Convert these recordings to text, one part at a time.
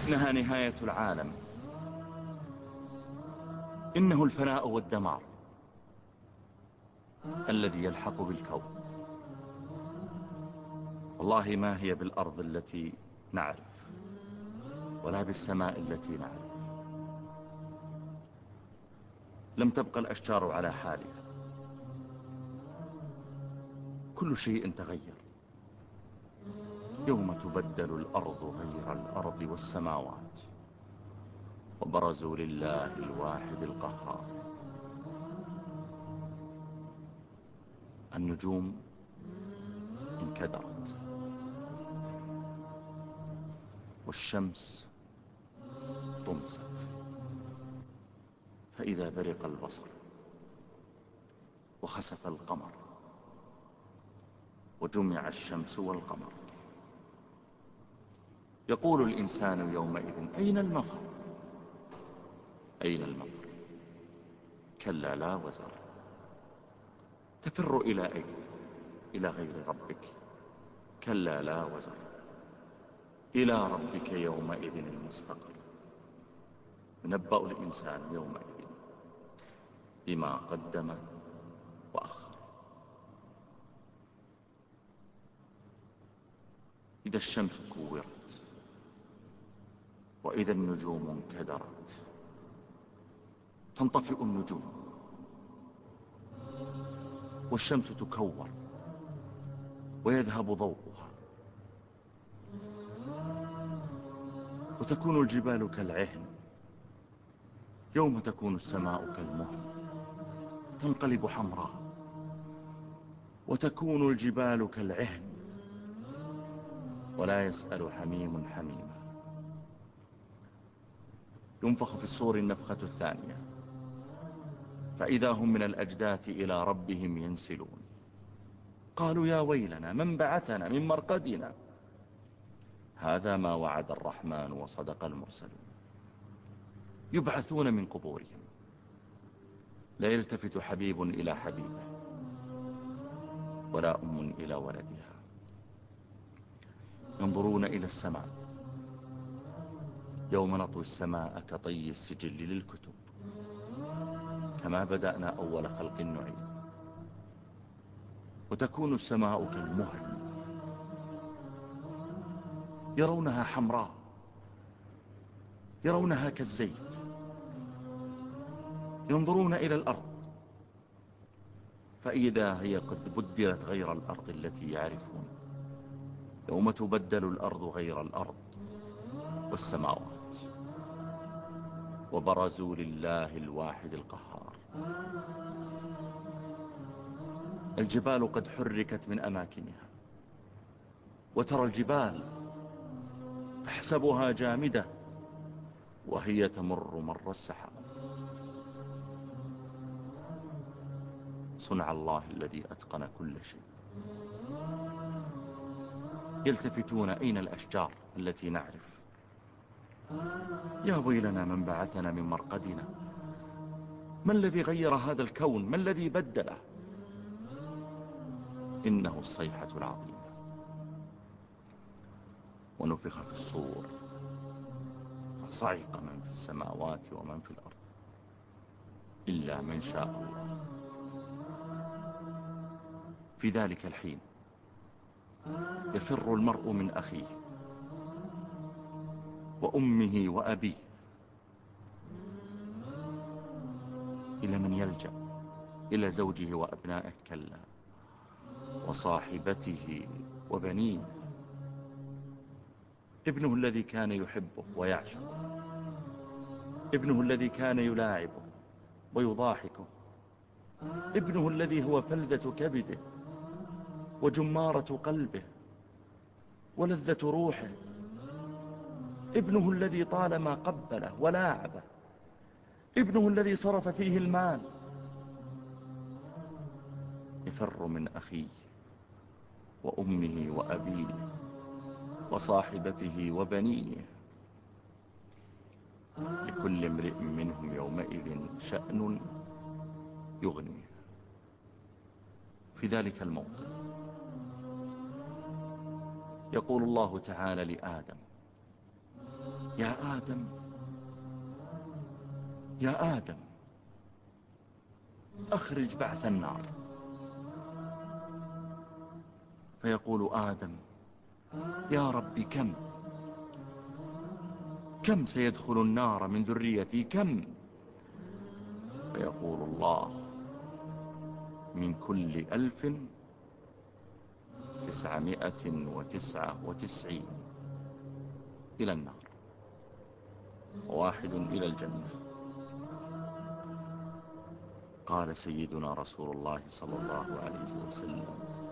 إنها نهاية العالم، إنه الفناء والدمار الذي يلحق بالكون. والله ما هي بالأرض التي نعرف ولا بالسماء التي نعرف. لم تبقى الأشجار على حالها، كل شيء تغير. يوم تبدل الأرض غير الأرض والسماوات، وبرزوا لله الواحد القهار. النجوم انكدرت، والشمس طمست، فإذا برق البصر وخسف القمر وجمع الشمس والقمر. يقول الإنسان يومئذ أين المفر؟ أين المفر؟ كلا لا وزر. تفر إلى أين؟ إلى غير ربك. كلا لا وزر. إلى ربك يومئذ المستقر. ينبأ الإنسان يومئذ بما قدم وأخر. إذا الشمس كورت، وإذا النجوم انكدرت. تنطفئ النجوم والشمس تكور ويذهب ضوءها، وتكون الجبال كالعهن. يوم تكون السماء كالمهل تنقلب حمراء، وتكون الجبال كالعهن ولا يسأل حميم حميما. ينفخ في الصور النفخة الثانية، فإذا هم من الأجداث إلى ربهم ينسلون. قالوا يا ويلنا من بعثنا من مرقدنا. هذا ما وعد الرحمن وصدق المرسلون. يبعثون من قبورهم، لا يلتفت حبيب إلى حبيبه، ولا أم إلى ولدها. ينظرون إلى السماء يوم نطوي السماء كطي السجل للكتب. كما بدأنا أول خلق نعيد. وتكون السماء كالمهل، يرونها حمراء، يرونها كالزيت. ينظرون إلى الأرض فإذا هي قد بدلت غير الأرض التي يعرفون. يوم تبدل الأرض غير الأرض والسماوات، وبرزوا لله الواحد القهار. الجبال قد حركت من أماكنها، وترى الجبال تحسبها جامدة وهي تمر مر السحاب. صنع الله الذي أتقن كل شيء. يلتفتون أين الأشجار التي نعرف. يا ويلنا من بعثنا من مرقدنا. ما الذي غير هذا الكون؟ ما الذي بدله؟ إنه الصيحة العظيمة. ونفخ في الصور فصعق من في السماوات ومن في الأرض إلا من شاء الله. في ذلك الحين يفر المرء من أخيه وأمه وأبيه. إلى من يلجأ؟ إلى زوجه وأبنائه؟ كلا. وصاحبته وبنيه. ابنه الذي كان يحبه ويعشقه، ابنه الذي كان يلاعبه ويضاحكه، ابنه الذي هو فلذة كبده وجمارة قلبه ولذة روحه، ابنه الذي طالما قبله ولاعبه، ابنه الذي صرف فيه المال. يفر من أخيه وأمه وأبيه وصاحبته وبنيه. لكل امرئ منهم يومئذ شأن يغنيه. في ذلك الموطن يقول الله تعالى لآدم يا آدم يا آدم أخرج بعث النار. فيقول آدم يا رب كم سيدخل النار من ذريتي كم؟ فيقول الله من كل 1999 إلى النار، واحد إلى الجنة. قال سيدنا رسول الله صلى الله عليه وسلم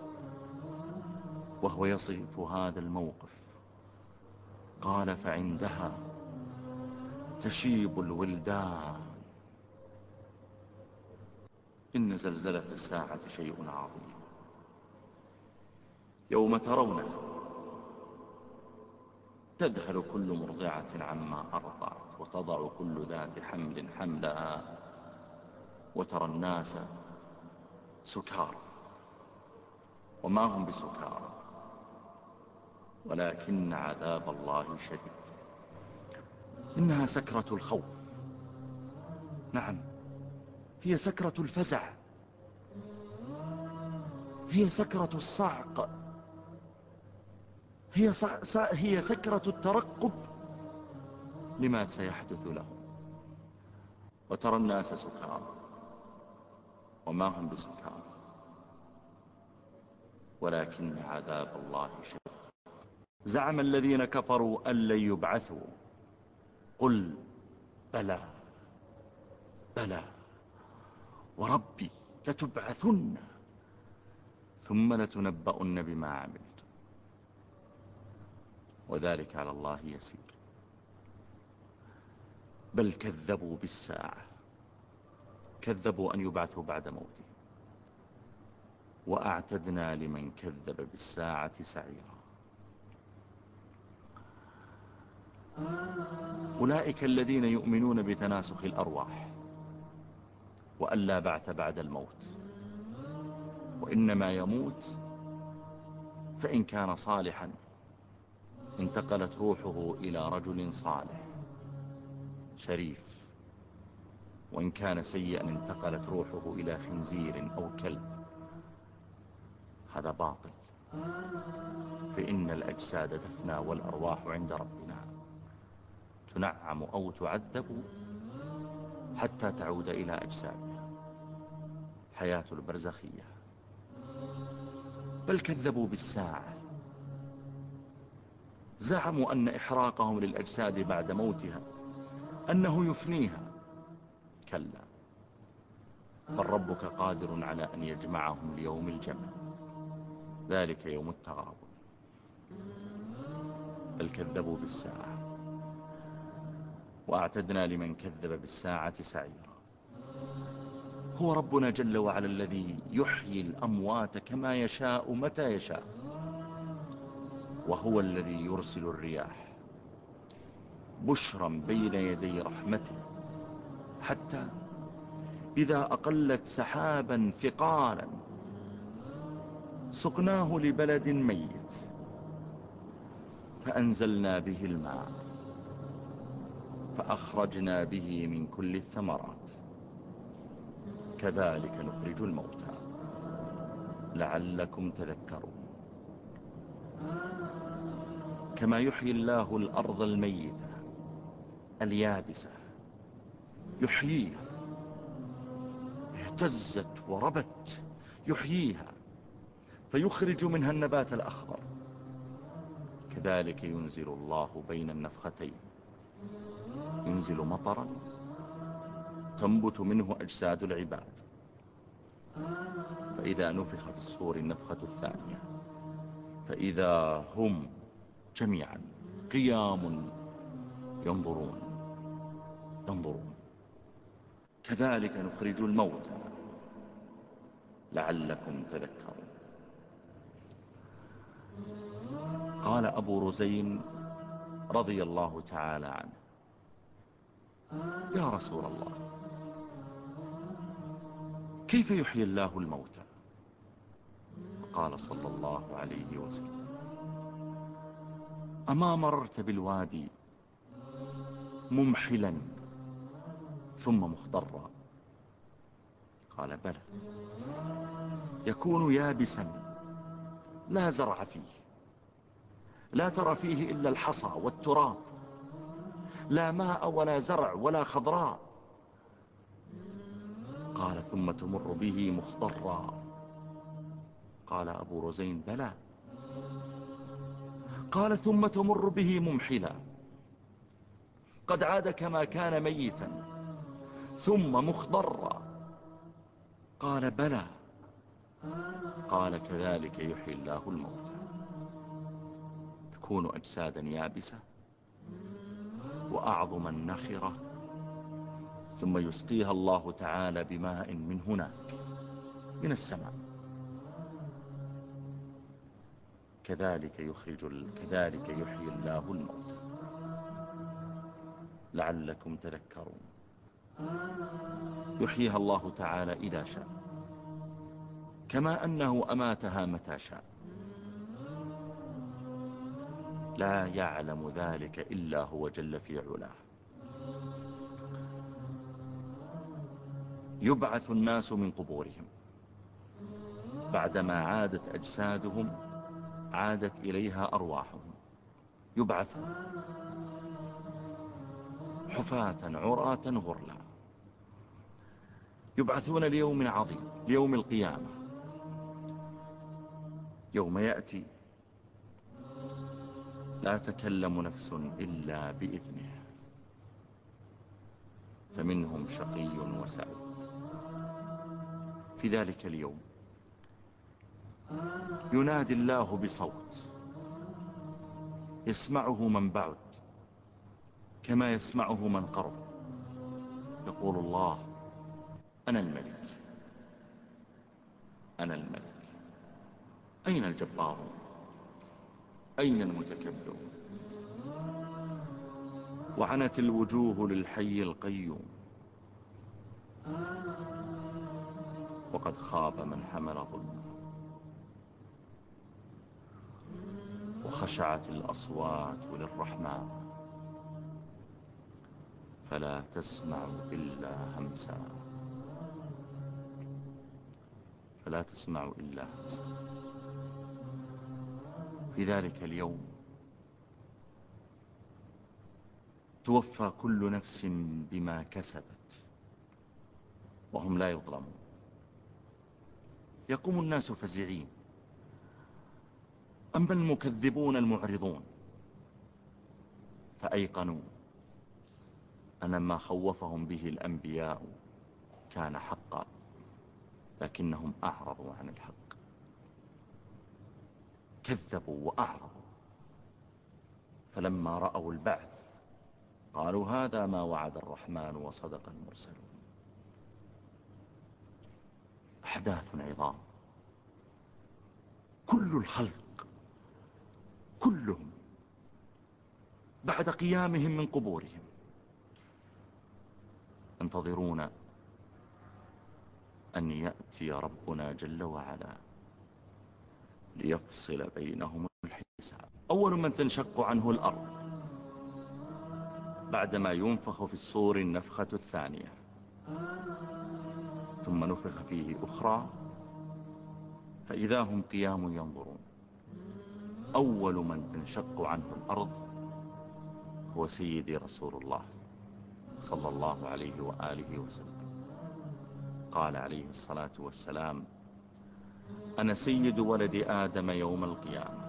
وهو يصف هذا الموقف، قال فعندها تشيب الولدان. إن زلزلة الساعة شيء عظيم، يوم ترونه تذهل كل مرضعة عما أرضعت وتضع كل ذات حمل حملها، وترى الناس سكارى وما هم بسكارى ولكن عذاب الله شديد. إنها سكرة الخوف، نعم هي سكرة الفزع، هي سكرة الصعق، هي سكرة الترقب لما سيحدث لهم. وترى الناس سكارى وما هم بسكارى ولكن عذاب الله شديد. زعم الذين كفروا أن لن يبعثوا، قل بلى وربي لتبعثن ثم لتنبؤن بما عملتم وذلك على الله يسير. بل كذبوا بالساعة، كذبوا أن يبعثوا بعد موته، وأعتدنا لمن كذب بالساعة سعيرا. أولئك الذين يؤمنون بتناسخ الأرواح وأن لا بعث بعد الموت، وإنما يموت فإن كان صالحا انتقلت روحه إلى رجل صالح شريف، وإن كان سيئا انتقلت روحه إلى خنزير أو كلب. هذا باطل، فإن الأجساد تفنى والأرواح عند ربنا تنعم أو تعذب حتى تعود إلى أجسادها، حياة البرزخية. بل كذبوا بالساعة، زعموا أن إحراقهم للأجساد بعد موتها أنه يفنيها، كلا بل ربك قادر على أن يجمعهم ليوم الجمع، ذلك يوم التغابن. بل كذبوا بالساعة وأعتدنا لمن كذب بالساعة سعيرا. هو ربنا جل وعلا الذي يحيي الأموات كما يشاء متى يشاء، وهو الذي يرسل الرياح بشرا بين يدي رحمته، حتى إذا أقلت سحابا ثقالا سقناه لبلد ميت فأنزلنا به الماء فأخرجنا به من كل الثمرات كذلك نخرج الموتى لعلكم تذكرون. كما يحيي الله الأرض الميتة اليابسة، يحييها، اهتزت وربت، يحييها فيخرج منها النبات الأخضر، كذلك ينزل الله بين النفختين، ينزل مطرا تنبت منه أجساد العباد. فإذا نفخ في الصور النفخة الثانية فإذا هم جميعا قيام ينظرون كذلك نخرج الموتى لعلكم تذكرون. قال أبو رزين رضي الله تعالى عنه يا رسول الله كيف يحيي الله الموتى؟ قال صلى الله عليه وسلم أما مررت بالوادي ممحلا ثم مخضرا؟ قال بلى، يكون يابسا لا زرع فيه، لا ترى فيه إلا الحصى والتراب، لا ماء ولا زرع ولا خضراء. قال ثم تمر به مخضرا؟ قال أبو رزين بلى. قال ثم تمر به ممحلا قد عاد كما كان ميتا ثم مخضرا؟ قال بلى. قال كذلك يحيي الله الموتى، تكون أجسادا يابسة وأعظما نخرة، ثم يسقيها الله تعالى بماء من هناك من السماء. كذلك يحيي الله الموتى لعلكم تذكرون. يحييها الله تعالى إذا شاء، كما أنه أماتها متى شاء. لا يعلم ذلك إلا هو جل في علاه. يبعث الناس من قبورهم بعدما عادت أجسادهم، عادت إليها أرواحهم. يبعثون حفاة عراة غرلا، يبعثون ليوم عظيم، ليوم القيامة، يوم يأتي لا تكلم نفس إلا بإذنه، فمنهم شقي وسعيد. في ذلك اليوم ينادي الله بصوت يسمعه من بعد كما يسمعه من قرب. يقول الله: أنا الملك، أنا الملك، أين الجبارون؟ أين المتكبرون؟ وعنت الوجوه للحي القيوم، وقد خاب من حمل ظلما. وخشعت الأصوات للرحمن فلا تسمع إلا همسا، فلا تسمع إلا همسا. في ذلك اليوم توفى كل نفس بما كسبت وهم لا يظلمون. يقوم الناس فزعين، أما المكذبون المعرضون فأيقنوا أن ما خوفهم به الأنبياء كان حقا، لكنهم أعرضوا عن الحق، كذبوا وأعرضوا. فلما رأوا البعث قالوا: هذا ما وعد الرحمن وصدق المرسلون. أحداث عظام، كل الخلق كلهم بعد قيامهم من قبورهم ينتظرون أن يأتي ربنا جل وعلا ليفصل بينهم الحساب. أول من تنشق عنه الأرض بعدما ينفخ في الصور النفخة الثانية، ثم نفخ فيه أخرى فإذا هم قيام ينظرون. أول من تنشق عنه الأرض هو سيدي رسول الله صلى الله عليه وآله وسلم. قال عليه الصلاة والسلام: أنا سيد ولد آدم يوم القيامة،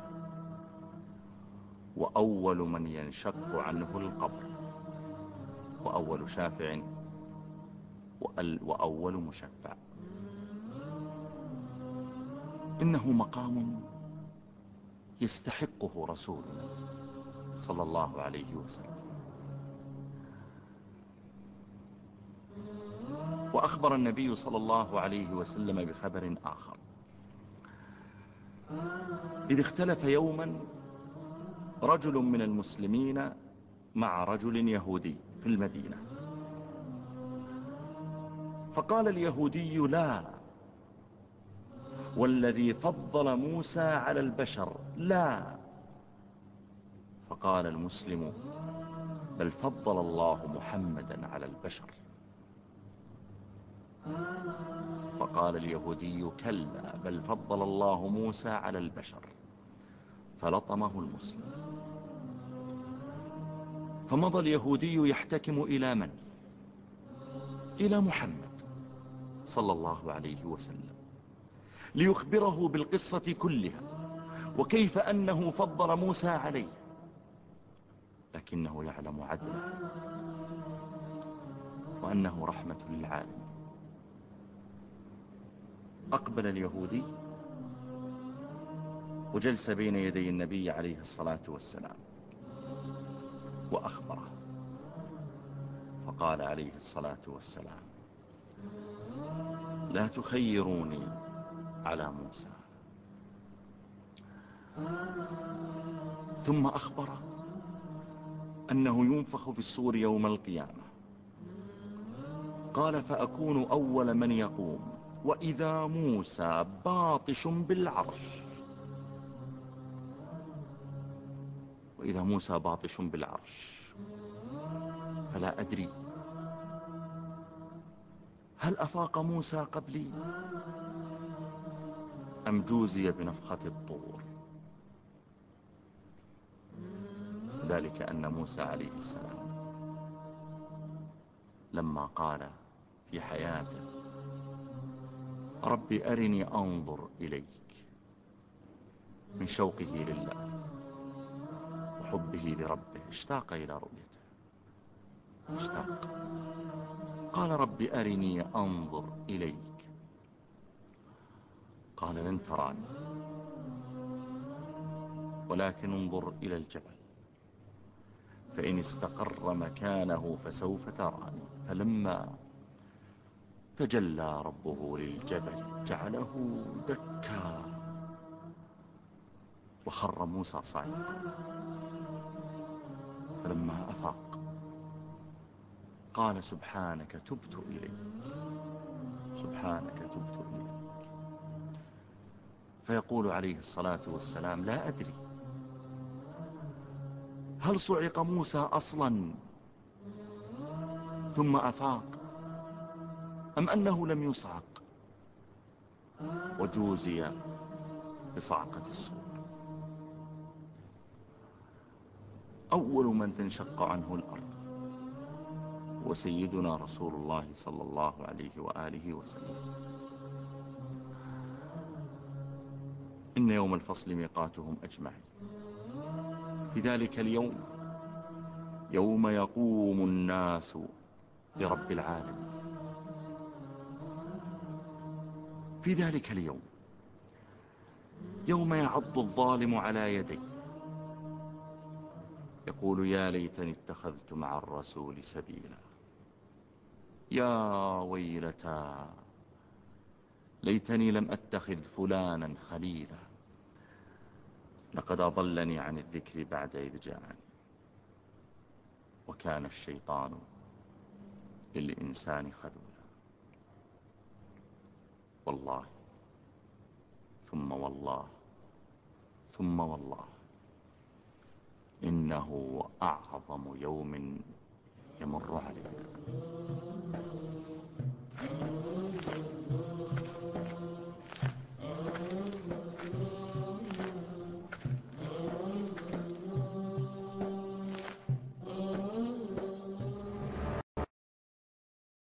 وأول من ينشق عنه القبر، وأول شافع وأول مشفع. إنه مقام يستحقه رسولنا صلى الله عليه وسلم. وأخبر النبي صلى الله عليه وسلم بخبر آخر: إذ اختلف يوما رجل من المسلمين مع رجل يهودي في المدينة، فقال اليهودي: لا، والذي فضل موسى على البشر لا. فقال المسلم: بل فضل الله محمدا على البشر. فقال اليهودي كلا بل فضل الله موسى على البشر، فلطمه المسلم. فمضى اليهودي يحتكم إلى من؟ إلى محمد صلى الله عليه وسلم، ليخبره بالقصة كلها وكيف أنه فضل موسى عليه، لكنه يعلم عدله وأنه رحمة للعالم. أقبل اليهودي وجلس بين يدي النبي عليه الصلاة والسلام وأخبره، فقال عليه الصلاة والسلام لا تخيروني على موسى. ثم أخبره أنه ينفخ في الصور يوم القيامة. قال فأكون أول من يقوم وإذا موسى باطش بالعرش. وإذا موسى باطش بالعرش، فلا أدري هل أفاق موسى قبلي أم جوزي بنفخة الطور. ذلك أن موسى عليه السلام لما قال في حياته رب أرني أنظر إليك، من شوقه لله وحبه لربه اشتاق إلى رؤيته، اشتاق. قال رب أرني أنظر إليك. قال لن تراني ولكن انظر إلى الجبل فإن استقر مكانه فسوف تراني. فلما تجلى ربه للجبل جعله دكا وخر موسى صعقا. فلما أفاق قال سبحانك تبت إليك، سبحانك تبت إليك. فيقول عليه الصلاة والسلام لا أدري هل صعق موسى أصلا ثم أفاق أم أنه لم يصعق وجوزي بصعقة الصور. أول من تنشق عنه الأرض هو سيدنا رسول الله صلى الله عليه وآله وسلم. إن يوم الفصل ميقاتهم أجمعين. في ذلك اليوم يوم يقوم الناس لرب العالمين. في ذلك اليوم يوم يعض الظالم على يديه يقول يا ليتني اتخذت مع الرسول سبيلا، يا ويلتى ليتني لم أتخذ فلانا خليلا، لقد أضلني عن الذكر بعد إذ جاءني وكان الشيطان للإنسان خذولا. والله ثم والله ثم والله إنه أعظم يوم يمر علينا.